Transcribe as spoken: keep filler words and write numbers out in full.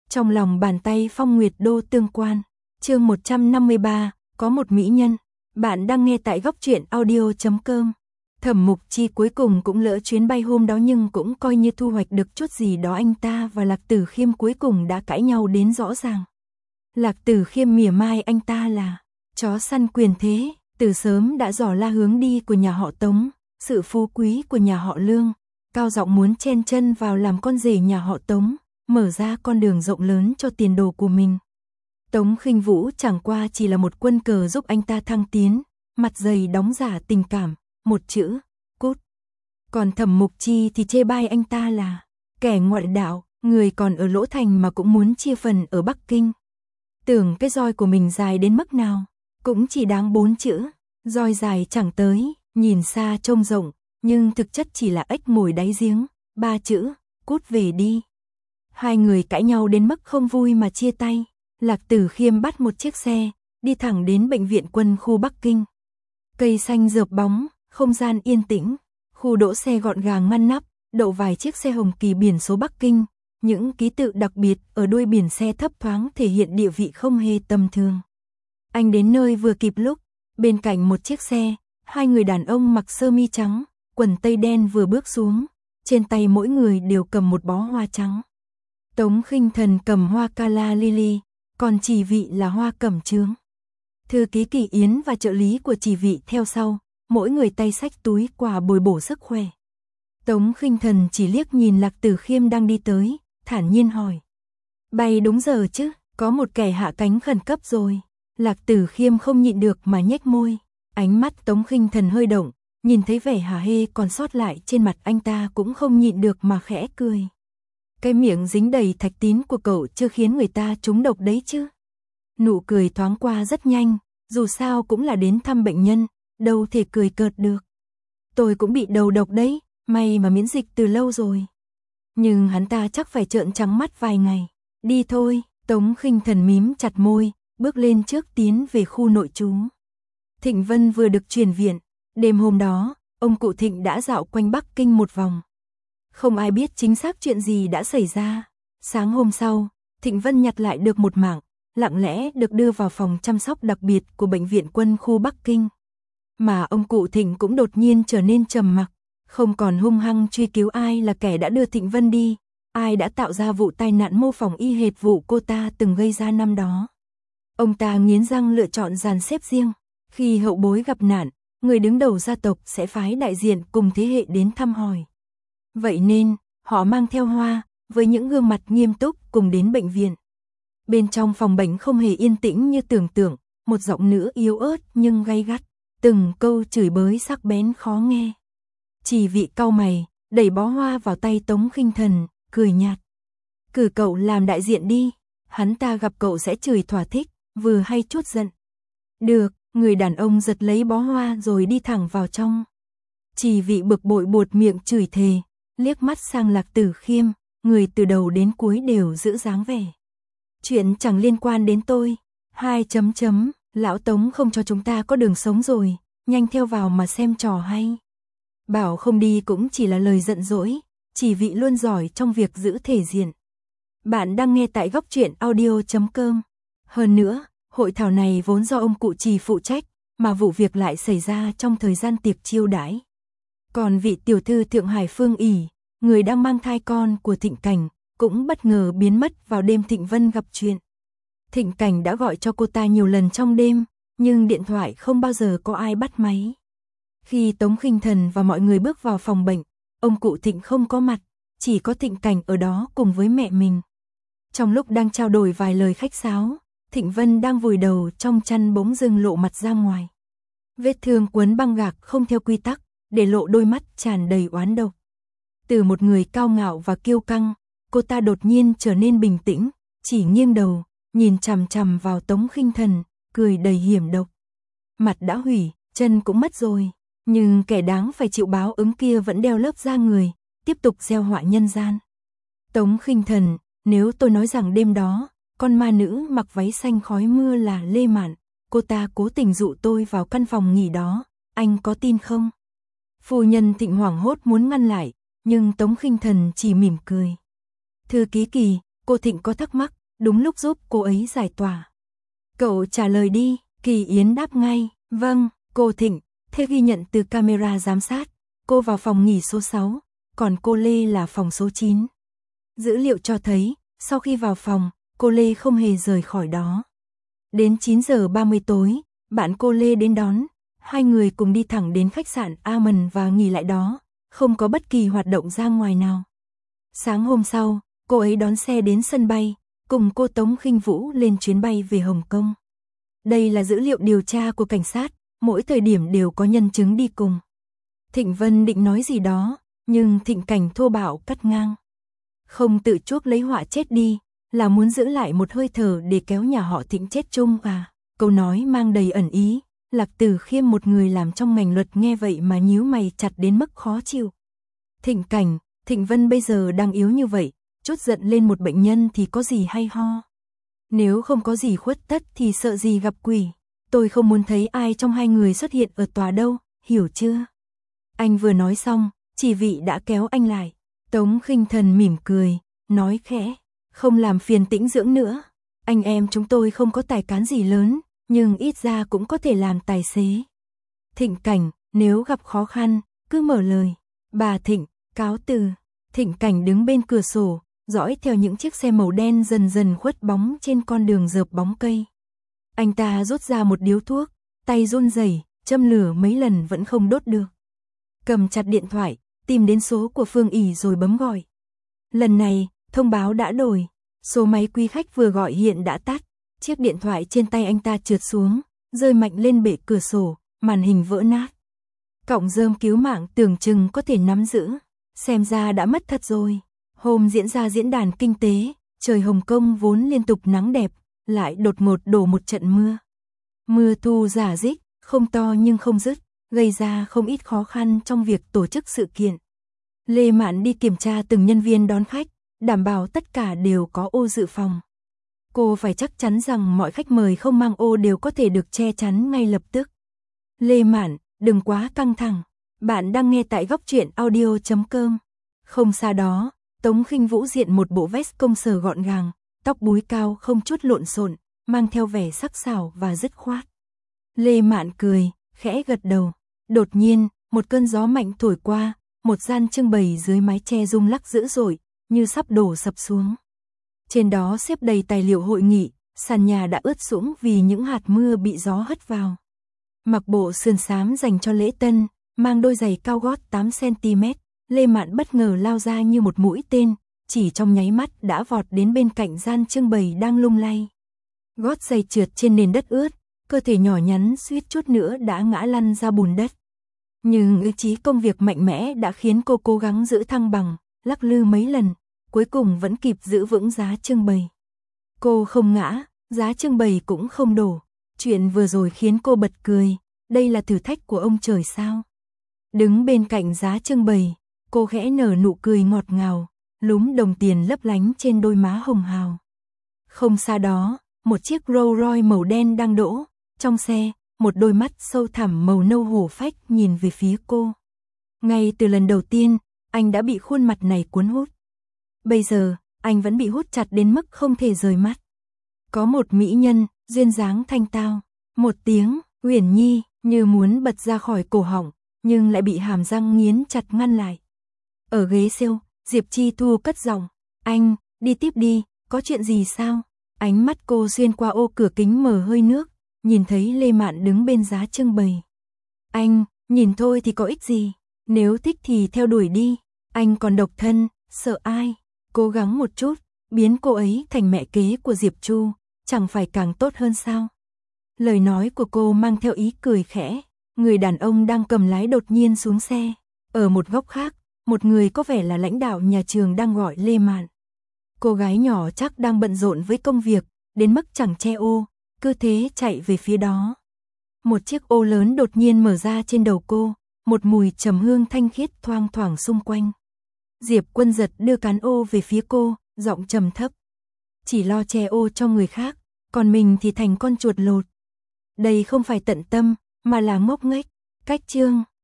Trong lòng bàn tay Phong Nguyệt Đô tương quan. Chương một trăm năm mươi ba, có một mỹ nhân. Bạn đang nghe tại góc truyện audio chấm com. Thẩm Mục Chi cuối cùng cũng lỡ chuyến bay hôm đó nhưng cũng coi như thu hoạch được chút gì đó. Anh ta và Lạc Tử Khiêm cuối cùng đã cãi nhau đến rõ ràng. Lạc Tử Khiêm mỉa mai anh ta là chó săn quyền thế, từ sớm đã dò la hướng đi của nhà họ Tống, sự phú quý của nhà họ Lương, cao giọng muốn chen chân vào làm con rể nhà họ Tống, mở ra con đường rộng lớn cho tiền đồ của mình. Tống Khinh Vũ chẳng qua chỉ là một quân cờ giúp anh ta thăng tiến, mặt dày đóng giả tình cảm, một chữ, cút. Còn Thẩm Mục Chi thì chê bai anh ta là kẻ ngoại đạo, người còn ở Lỗ Thành mà cũng muốn chia phần ở Bắc Kinh. Tưởng cái roi của mình dài đến mức nào, cũng chỉ đáng bốn chữ, roi dài chẳng tới, nhìn xa trông rộng, nhưng thực chất chỉ là ếch ngồi đáy giếng, ba chữ, cút về đi. Hai người cãi nhau đến mức không vui mà chia tay. Lạc Tử Khiêm bắt một chiếc xe, đi thẳng đến bệnh viện quân khu Bắc Kinh. Cây xanh rợp bóng, không gian yên tĩnh, khu đỗ xe gọn gàng ngăn nắp, đậu vài chiếc xe hồng kỳ biển số Bắc Kinh. Những ký tự đặc biệt ở đuôi biển xe thấp thoáng thể hiện địa vị không hề tầm thường. Anh đến nơi vừa kịp lúc, bên cạnh một chiếc xe, hai người đàn ông mặc sơ mi trắng, quần tây đen vừa bước xuống, trên tay mỗi người đều cầm một bó hoa trắng. Tống Khinh Thần cầm hoa calla lily, còn Chỉ Vị là hoa cẩm chướng. Thư ký Kỳ Yến và trợ lý của Chỉ Vị theo sau, mỗi người tay xách túi quà bồi bổ sức khỏe. Tống Khinh Thần chỉ liếc nhìn Lạc Tử Khiêm đang đi tới, thản nhiên hỏi: bay đúng giờ chứ, có một kẻ hạ cánh khẩn cấp rồi. Lạc Tử Khiêm không nhịn được mà nhếch môi, ánh mắt Tống Khinh Thần hơi động, nhìn thấy vẻ hả hê còn sót lại trên mặt anh ta cũng không nhịn được mà khẽ cười. Cái miệng dính đầy thạch tín của cậu chưa khiến người ta trúng độc đấy chứ. Nụ cười thoáng qua rất nhanh, dù sao cũng là đến thăm bệnh nhân, đâu thể cười cợt được. Tôi cũng bị đầu độc đấy, may mà miễn dịch từ lâu rồi. Nhưng hắn ta chắc phải trợn trắng mắt vài ngày. Đi thôi, Tống Khinh Thần mím chặt môi, bước lên trước tiến về khu nội trú. Thịnh Vân vừa được chuyển viện, đêm hôm đó, ông cụ Thịnh đã dạo quanh Bắc Kinh một vòng. Không ai biết chính xác chuyện gì đã xảy ra. Sáng hôm sau, Thịnh Vân nhặt lại được một mảng, lặng lẽ được đưa vào phòng chăm sóc đặc biệt của bệnh viện quân khu Bắc Kinh. Mà ông cụ Thịnh cũng đột nhiên trở nên trầm mặc, không còn hung hăng truy cứu ai là kẻ đã đưa Thịnh Vân đi, ai đã tạo ra vụ tai nạn mô phỏng y hệt vụ cô ta từng gây ra năm đó. Ông ta nghiến răng lựa chọn dàn xếp riêng, khi hậu bối gặp nạn, người đứng đầu gia tộc sẽ phái đại diện cùng thế hệ đến thăm hỏi. Vậy nên, họ mang theo hoa, với những gương mặt nghiêm túc cùng đến bệnh viện. Bên trong phòng bệnh không hề yên tĩnh như tưởng tượng, một giọng nữ yếu ớt nhưng gay gắt, từng câu chửi bới sắc bén khó nghe. Chỉ Vị cau mày, đẩy bó hoa vào tay Tống Khinh Thần, cười nhạt. Cử cậu làm đại diện đi, hắn ta gặp cậu sẽ chửi thỏa thích, vừa hay chút giận. Được, người đàn ông giật lấy bó hoa rồi đi thẳng vào trong. Chỉ Vị bực bội buột miệng chửi thề, liếc mắt sang Lạc Tử Khiêm, người từ đầu đến cuối đều giữ dáng vẻ. Chuyện chẳng liên quan đến tôi. Hai chấm chấm, lão Tống không cho chúng ta có đường sống rồi, nhanh theo vào mà xem trò hay. Bảo không đi cũng chỉ là lời giận dỗi, Chỉ Vị luôn giỏi trong việc giữ thể diện. Bạn đang nghe tại góc truyện audio chấm com. Hơn nữa, hội thảo này vốn do ông cụ Trì phụ trách, mà vụ việc lại xảy ra trong thời gian tiệc chiêu đãi. Còn vị tiểu thư Thượng Hải Phương ỉ, người đang mang thai con của Thịnh Cảnh, cũng bất ngờ biến mất vào đêm Thịnh Vân gặp chuyện. Thịnh Cảnh đã gọi cho cô ta nhiều lần trong đêm, nhưng điện thoại không bao giờ có ai bắt máy. Khi Tống Khinh Thần và mọi người bước vào phòng bệnh, ông cụ Thịnh không có mặt, chỉ có Thịnh Cảnh ở đó cùng với mẹ mình. Trong lúc đang trao đổi vài lời khách sáo, Thịnh Vân đang vùi đầu trong chăn bỗng dưng lộ mặt ra ngoài. Vết thương quấn băng gạc không theo quy tắc, để lộ đôi mắt tràn đầy oán độc. Từ một người cao ngạo và kiêu căng, cô ta đột nhiên trở nên bình tĩnh, chỉ nghiêng đầu, nhìn chằm chằm vào Tống Khinh Thần, cười đầy hiểm độc. Mặt đã hủy, chân cũng mất rồi, nhưng kẻ đáng phải chịu báo ứng kia vẫn đeo lớp da người, tiếp tục gieo họa nhân gian. Tống Khinh Thần, nếu tôi nói rằng đêm đó, con ma nữ mặc váy xanh khói mưa là Lê Mạn, cô ta cố tình dụ tôi vào căn phòng nghỉ đó, anh có tin không? Phu nhân Thịnh hoảng hốt muốn ngăn lại, nhưng Tống Khinh Thần chỉ mỉm cười. Thư ký Kỳ, cô Thịnh có thắc mắc, đúng lúc giúp cô ấy giải tỏa. Cậu trả lời đi, Kỳ Yến đáp ngay, vâng, cô Thịnh, theo ghi nhận từ camera giám sát, cô vào phòng nghỉ số sáu, còn cô Lê là phòng số chín. Dữ liệu cho thấy, sau khi vào phòng, cô Lê không hề rời khỏi đó. Đến chín giờ ba mươi tối, bạn cô Lê đến đón, hai người cùng đi thẳng đến khách sạn Amon và nghỉ lại đó, không có bất kỳ hoạt động ra ngoài nào. Sáng hôm sau, cô ấy đón xe đến sân bay, cùng cô Tống Khinh Vũ lên chuyến bay về Hồng Kông. Đây là dữ liệu điều tra của cảnh sát, mỗi thời điểm đều có nhân chứng đi cùng. Thịnh Vân định nói gì đó, nhưng Thịnh Cảnh thô bạo cắt ngang. Không tự chuốc lấy họa chết đi, là muốn giữ lại một hơi thở để kéo nhà họ Thịnh chết chung à? Câu nói mang đầy ẩn ý, Lạc Tử Khiêm một người làm trong ngành luật nghe vậy mà nhíu mày chặt đến mức khó chịu. Thịnh Cảnh, Thịnh Vân bây giờ đang yếu như vậy, chút giận lên một bệnh nhân thì có gì hay ho. Nếu không có gì khuất tất thì sợ gì gặp quỷ. Tôi không muốn thấy ai trong hai người xuất hiện ở tòa đâu, hiểu chưa? Anh vừa nói xong, chỉ vị đã kéo anh lại. Tống Khinh Thần mỉm cười, nói khẽ, không làm phiền Tĩnh Dưỡng nữa. Anh em chúng tôi không có tài cán gì lớn, nhưng ít ra cũng có thể làm tài xế. Thịnh Cảnh, nếu gặp khó khăn, cứ mở lời. Bà Thịnh, cáo từ. Thịnh Cảnh đứng bên cửa sổ, dõi theo những chiếc xe màu đen dần dần khuất bóng trên con đường rợp bóng cây. Anh ta rút ra một điếu thuốc, tay run rẩy, châm lửa mấy lần vẫn không đốt được. Cầm chặt điện thoại, tìm đến số của Phương ỉ rồi bấm gọi. Lần này, thông báo đã đổi, số máy quý khách vừa gọi hiện đã tắt, chiếc điện thoại trên tay anh ta trượt xuống, rơi mạnh lên bệ cửa sổ, màn hình vỡ nát. Cọng rơm cứu mạng tưởng chừng có thể nắm giữ, xem ra đã mất thật rồi. Hôm diễn ra diễn đàn kinh tế, trời Hồng Kông vốn liên tục nắng đẹp, lại đột ngột đổ một trận mưa. Mưa thu rả rích, không to nhưng không dứt, gây ra không ít khó khăn trong việc tổ chức sự kiện. Lê Mạn đi kiểm tra từng nhân viên đón khách, đảm bảo tất cả đều có ô dự phòng. Cô phải chắc chắn rằng mọi khách mời không mang ô đều có thể được che chắn ngay lập tức. Lê Mạn, đừng quá căng thẳng. Bạn đang nghe tại góc truyện audio chấm com. Không xa đó, Tống Khinh Vũ diện một bộ vest công sở gọn gàng, tóc búi cao không chút lộn xộn, mang theo vẻ sắc sảo và dứt khoát. Lê Mạn cười, khẽ gật đầu. Đột nhiên, một cơn gió mạnh thổi qua, một gian trưng bày dưới mái che rung lắc dữ dội, như sắp đổ sập xuống. Trên đó xếp đầy tài liệu hội nghị, sàn nhà đã ướt sũng vì những hạt mưa bị gió hất vào. Mặc bộ sườn xám dành cho lễ tân, mang đôi giày cao gót tám xăng ti mét, Lê Mạn bất ngờ lao ra như một mũi tên, chỉ trong nháy mắt đã vọt đến bên cạnh gian trưng bày đang lung lay. Gót giày trượt trên nền đất ướt, cơ thể nhỏ nhắn suýt chút nữa đã ngã lăn ra bùn đất. Nhưng ý chí công việc mạnh mẽ đã khiến cô cố gắng giữ thăng bằng, lắc lư mấy lần, cuối cùng vẫn kịp giữ vững giá trưng bày. Cô không ngã, giá trưng bày cũng không đổ. Chuyện vừa rồi khiến cô bật cười, đây là thử thách của ông trời sao? Đứng bên cạnh giá trưng bày, cô khẽ nở nụ cười ngọt ngào, lúm đồng tiền lấp lánh trên đôi má hồng hào. Không xa đó, một chiếc Rolls Royce màu đen đang đỗ, trong xe, một đôi mắt sâu thẳm màu nâu hổ phách nhìn về phía cô. Ngay từ lần đầu tiên, anh đã bị khuôn mặt này cuốn hút. Bây giờ, anh vẫn bị hút chặt đến mức không thể rời mắt. Có một mỹ nhân, duyên dáng thanh tao, một tiếng, Uyển Nhi, như muốn bật ra khỏi cổ họng, nhưng lại bị hàm răng nghiến chặt ngăn lại. Ở ghế siêu, Diệp Chi Thu cất giọng, anh, đi tiếp đi, có chuyện gì sao? Ánh mắt cô xuyên qua ô cửa kính mờ hơi nước, nhìn thấy Lê Mạn đứng bên giá trưng bày. Anh, nhìn thôi thì có ích gì, nếu thích thì theo đuổi đi, anh còn độc thân, sợ ai? Cố gắng một chút, biến cô ấy thành mẹ kế của Diệp Chu, chẳng phải càng tốt hơn sao? Lời nói của cô mang theo ý cười khẽ, người đàn ông đang cầm lái đột nhiên xuống xe. Ở một góc khác, một người có vẻ là lãnh đạo nhà trường đang gọi Lê Mạn. Cô gái nhỏ chắc đang bận rộn với công việc, đến mức chẳng che ô, cứ thế chạy về phía đó. Một chiếc ô lớn đột nhiên mở ra trên đầu cô, một mùi trầm hương thanh khiết thoang thoảng xung quanh. Diệp Quân Giật đưa cán ô về phía cô, giọng trầm thấp. Chỉ lo che ô cho người khác, còn mình thì thành con chuột lột. Đây không phải tận tâm, mà là ngốc nghếch. Cách chương